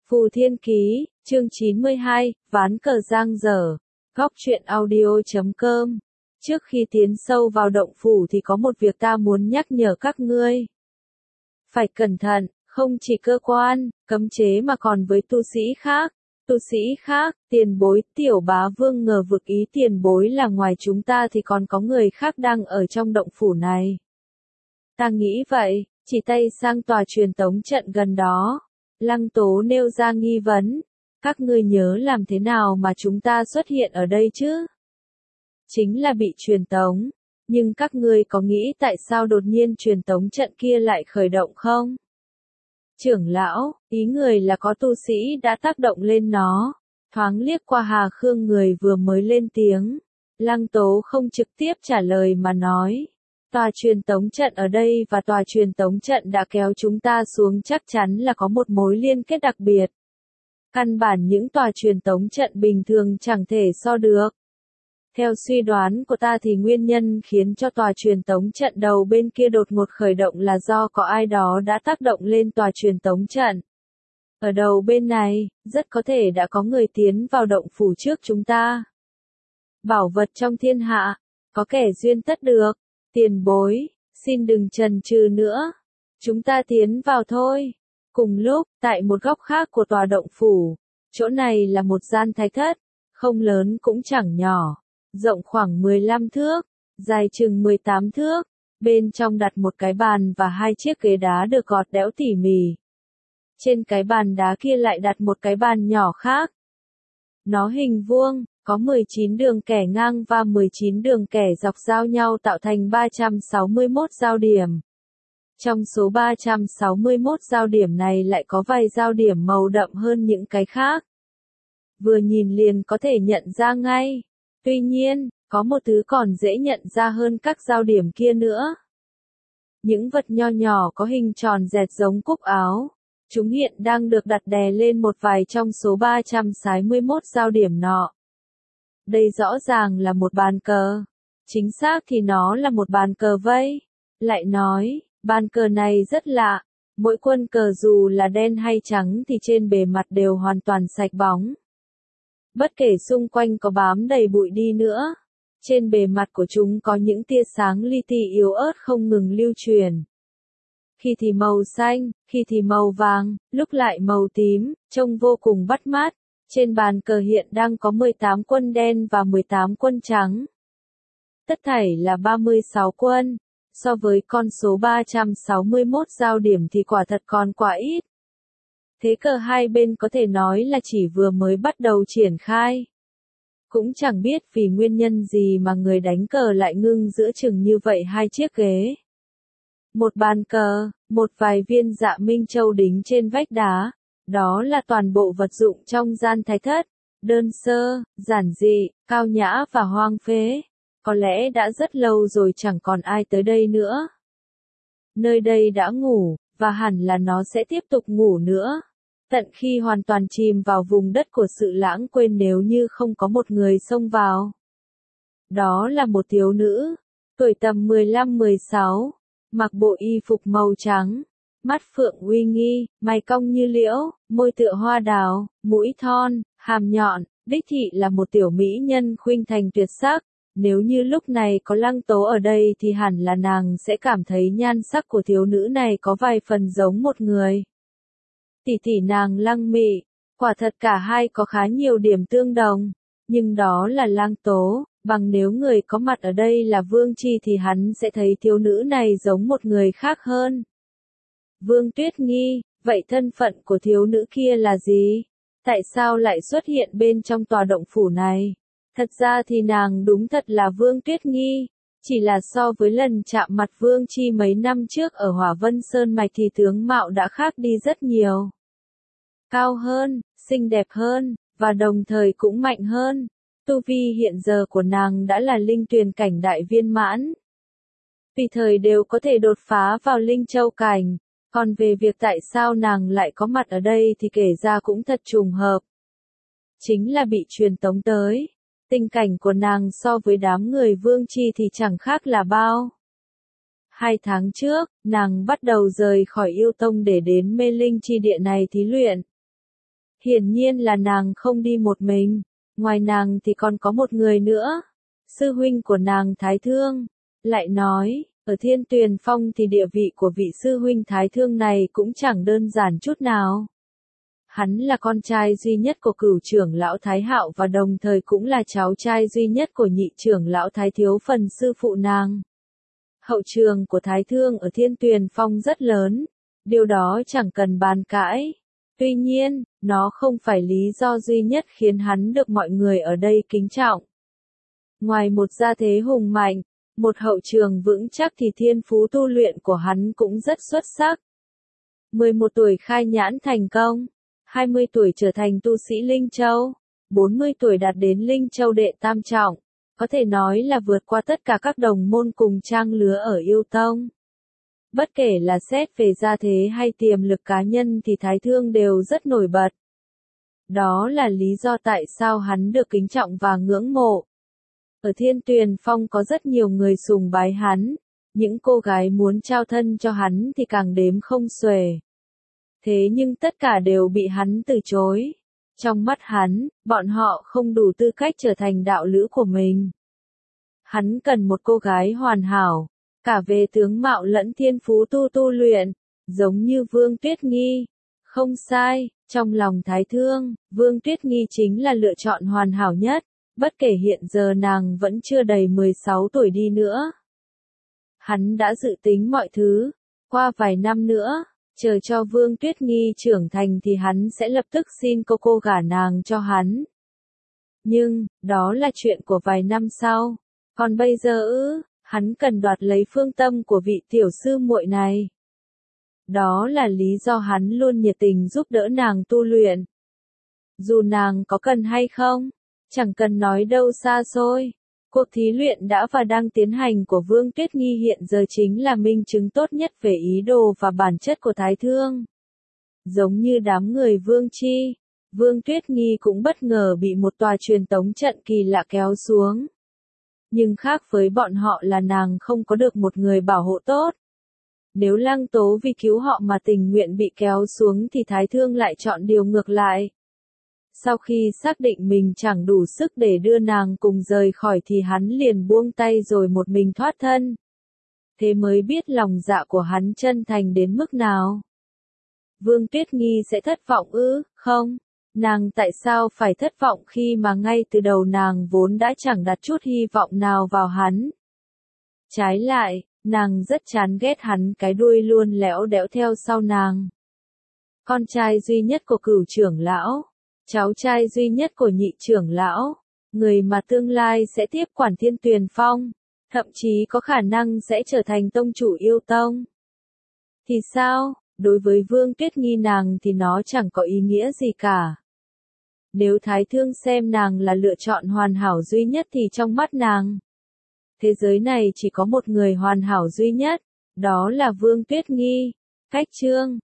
Phù Thiên Ký, chương 92, ván cờ giang dở. Góc truyện audio.com. Trước khi tiến sâu vào động phủ thì có một việc ta muốn nhắc nhở các ngươi. Phải cẩn thận, không chỉ cơ quan, cấm chế mà còn với tu sĩ khác. Tu sĩ khác, tiền bối, Tiểu Bá Vương ngờ vực ý tiền bối là ngoài chúng ta thì còn có người khác đang ở trong động phủ này. Ta nghĩ vậy, chỉ tay sang tòa truyền tống trận gần đó. Lăng Tố nêu ra nghi vấn. Các ngươi nhớ làm thế nào mà chúng ta xuất hiện ở đây chứ? Chính là bị truyền tống. Nhưng các ngươi có nghĩ tại sao đột nhiên truyền tống trận kia lại khởi động không? Trưởng lão, ý người là có tu sĩ đã tác động lên nó. Thoáng liếc qua Hà Khương người vừa mới lên tiếng. Lăng Tố không trực tiếp trả lời mà nói. Tòa truyền tống trận ở đây và tòa truyền tống trận đã kéo chúng ta xuống chắc chắn là có một mối liên kết đặc biệt. Căn bản những tòa truyền tống trận bình thường chẳng thể so được. Theo suy đoán của ta thì nguyên nhân khiến cho tòa truyền tống trận đầu bên kia đột ngột khởi động là do có ai đó đã tác động lên tòa truyền tống trận. Ở đầu bên này, rất có thể đã có người tiến vào động phủ trước chúng ta. Bảo vật trong thiên hạ, có kẻ duyên tất được. Tiền bối, xin đừng chần chừ nữa. Chúng ta tiến vào thôi. Cùng lúc, tại một góc khác của tòa động phủ, chỗ này là một gian thái thất, không lớn cũng chẳng nhỏ, rộng khoảng 15 thước, dài chừng 18 thước, bên trong đặt một cái bàn và hai chiếc ghế đá được gọt đẽo tỉ mỉ. Trên cái bàn đá kia lại đặt một cái bàn nhỏ khác. Nó hình vuông, có 19 đường kẻ ngang và 19 đường kẻ dọc giao nhau tạo thành 361 giao điểm. Trong số 361 giao điểm này lại có vài giao điểm màu đậm hơn những cái khác. Vừa nhìn liền có thể nhận ra ngay. Tuy nhiên, có một thứ còn dễ nhận ra hơn các giao điểm kia nữa. Những vật nho nhỏ có hình tròn dẹt giống cúc áo. Chúng hiện đang được đặt đè lên một vài trong số 361 giao điểm nọ. Đây rõ ràng là một bàn cờ. Chính xác thì nó là một bàn cờ vây. Lại nói, bàn cờ này rất lạ. Mỗi quân cờ dù là đen hay trắng thì trên bề mặt đều hoàn toàn sạch bóng. Bất kể xung quanh có bám đầy bụi đi nữa. Trên bề mặt của chúng có những tia sáng li ti yếu ớt không ngừng lưu truyền. Khi thì màu xanh, khi thì màu vàng, lúc lại màu tím, trông vô cùng bắt mắt. Trên bàn cờ hiện đang có 18 quân đen và 18 quân trắng. Tất thảy là 36 quân. So với con số 361 giao điểm thì quả thật còn quá ít. Thế cờ hai bên có thể nói là chỉ vừa mới bắt đầu triển khai. Cũng chẳng biết vì nguyên nhân gì mà người đánh cờ lại ngưng giữa chừng như vậy hai chiếc ghế. Một bàn cờ, một vài viên dạ minh châu đính trên vách đá. Đó là toàn bộ vật dụng trong gian thái thất. Đơn sơ, giản dị, cao nhã và hoang phế. Có lẽ đã rất lâu rồi chẳng còn ai tới đây nữa. Nơi đây đã ngủ, và hẳn là nó sẽ tiếp tục ngủ nữa. Tận khi hoàn toàn chìm vào vùng đất của sự lãng quên nếu như không có một người xông vào. Đó là một thiếu nữ, tuổi tầm 15-16, mặc bộ y phục màu trắng. Mắt phượng uy nghi, mày cong như liễu, môi tựa hoa đào, mũi thon, hàm nhọn, đích thị là một tiểu mỹ nhân khuynh thành tuyệt sắc. Nếu như lúc này có Lăng Tố ở đây thì hẳn là nàng sẽ cảm thấy nhan sắc của thiếu nữ này có vài phần giống một người. Tỷ nàng Lăng Mị, quả thật cả hai có khá nhiều điểm tương đồng, nhưng đó là Lăng Tố, bằng nếu người có mặt ở đây là Vương Chi thì hắn sẽ thấy thiếu nữ này giống một người khác hơn. Vương Tuyết nghi, vậy thân phận của thiếu nữ kia là gì? Tại sao lại xuất hiện bên trong tòa động phủ này? Thật ra thì nàng đúng thật là Vương Tuyết nghi, chỉ là so với lần chạm mặt Vương Chi mấy năm trước ở Hỏa Vân Sơn Mạch thì tướng mạo đã khác đi rất nhiều. Cao hơn, xinh đẹp hơn, và đồng thời cũng mạnh hơn. Tu vi hiện giờ của nàng đã là linh tuyền cảnh đại viên mãn. Tùy thời đều có thể đột phá vào linh châu cảnh. Còn về việc tại sao nàng lại có mặt ở đây thì kể ra cũng thật trùng hợp. Chính là bị truyền tống tới. Tình cảnh của nàng so với đám người Vương Chi thì chẳng khác là bao. 2 tháng trước, nàng bắt đầu rời khỏi yêu tông để đến Mê Linh chi địa này thí luyện. Hiển nhiên là nàng không đi một mình, ngoài nàng thì còn có một người nữa, sư huynh của nàng Thái Thương. Lại nói, ở Thiên Tuyền Phong thì địa vị của vị sư huynh Thái Thương này cũng chẳng đơn giản chút nào. Hắn là con trai duy nhất của cửu trưởng lão Thái Hạo và đồng thời cũng là cháu trai duy nhất của nhị trưởng lão Thái Thiếu Phần sư phụ nàng. Hậu trường của Thái Thương ở Thiên Tuyền Phong rất lớn, điều đó chẳng cần bàn cãi. Tuy nhiên, nó không phải lý do duy nhất khiến hắn được mọi người ở đây kính trọng. Ngoài một gia thế hùng mạnh, một hậu trường vững chắc thì thiên phú tu luyện của hắn cũng rất xuất sắc. 11 tuổi khai nhãn thành công, 20 tuổi trở thành tu sĩ Linh Châu, 40 tuổi đạt đến Linh Châu đệ tam trọng, có thể nói là vượt qua tất cả các đồng môn cùng trang lứa ở yêu tông. Bất kể là xét về gia thế hay tiềm lực cá nhân thì Thái Thương đều rất nổi bật. Đó là lý do tại sao hắn được kính trọng và ngưỡng mộ. Ở Thiên Tuyền Phong có rất nhiều người sùng bái hắn, những cô gái muốn trao thân cho hắn thì càng đếm không xuể. Thế nhưng tất cả đều bị hắn từ chối. Trong mắt hắn, bọn họ không đủ tư cách trở thành đạo lữ của mình. Hắn cần một cô gái hoàn hảo, cả về tướng mạo lẫn thiên phú tu luyện, giống như Vương Tuyết Nghi. Không sai, trong lòng Thái Thương, Vương Tuyết Nghi chính là lựa chọn hoàn hảo nhất, bất kể hiện giờ nàng vẫn chưa đầy 16 tuổi đi nữa. Hắn đã dự tính mọi thứ, qua vài năm nữa, chờ cho Vương Tuyết Nghi trưởng thành thì hắn sẽ lập tức xin cô gả nàng cho hắn. Nhưng, đó là chuyện của vài năm sau. Còn bây giờ hắn cần đoạt lấy phương tâm của vị tiểu sư muội này. Đó là lý do hắn luôn nhiệt tình giúp đỡ nàng tu luyện. Dù nàng có cần hay không, chẳng cần nói đâu xa xôi. Cuộc thí luyện đã và đang tiến hành của Vương Tuyết Nghi hiện giờ chính là minh chứng tốt nhất về ý đồ và bản chất của Thái Thương. Giống như đám người Vương Chi, Vương Tuyết Nghi cũng bất ngờ bị một tòa truyền tống trận kỳ lạ kéo xuống. Nhưng khác với bọn họ là nàng không có được một người bảo hộ tốt. Nếu Lăng Tố vì cứu họ mà tình nguyện bị kéo xuống thì Thái Thương lại chọn điều ngược lại. Sau khi xác định mình chẳng đủ sức để đưa nàng cùng rời khỏi thì hắn liền buông tay rồi một mình thoát thân. Thế mới biết lòng dạ của hắn chân thành đến mức nào. Vương Tuyết Nghi sẽ thất vọng không? Nàng tại sao phải thất vọng khi mà ngay từ đầu nàng vốn đã chẳng đặt chút hy vọng nào vào hắn. Trái lại, nàng rất chán ghét hắn cái đuôi luôn lẽo đẽo theo sau nàng. Con trai duy nhất của cửu trưởng lão, cháu trai duy nhất của nhị trưởng lão, người mà tương lai sẽ tiếp quản Thiên Tuyền Phong, thậm chí có khả năng sẽ trở thành tông chủ yêu tông. Thì sao, đối với Vương Tuyết Nghi nàng thì nó chẳng có ý nghĩa gì cả. Nếu Thái Thương xem nàng là lựa chọn hoàn hảo duy nhất thì trong mắt nàng, thế giới này chỉ có một người hoàn hảo duy nhất, đó là Vương Tuyết Nghi. Cách chương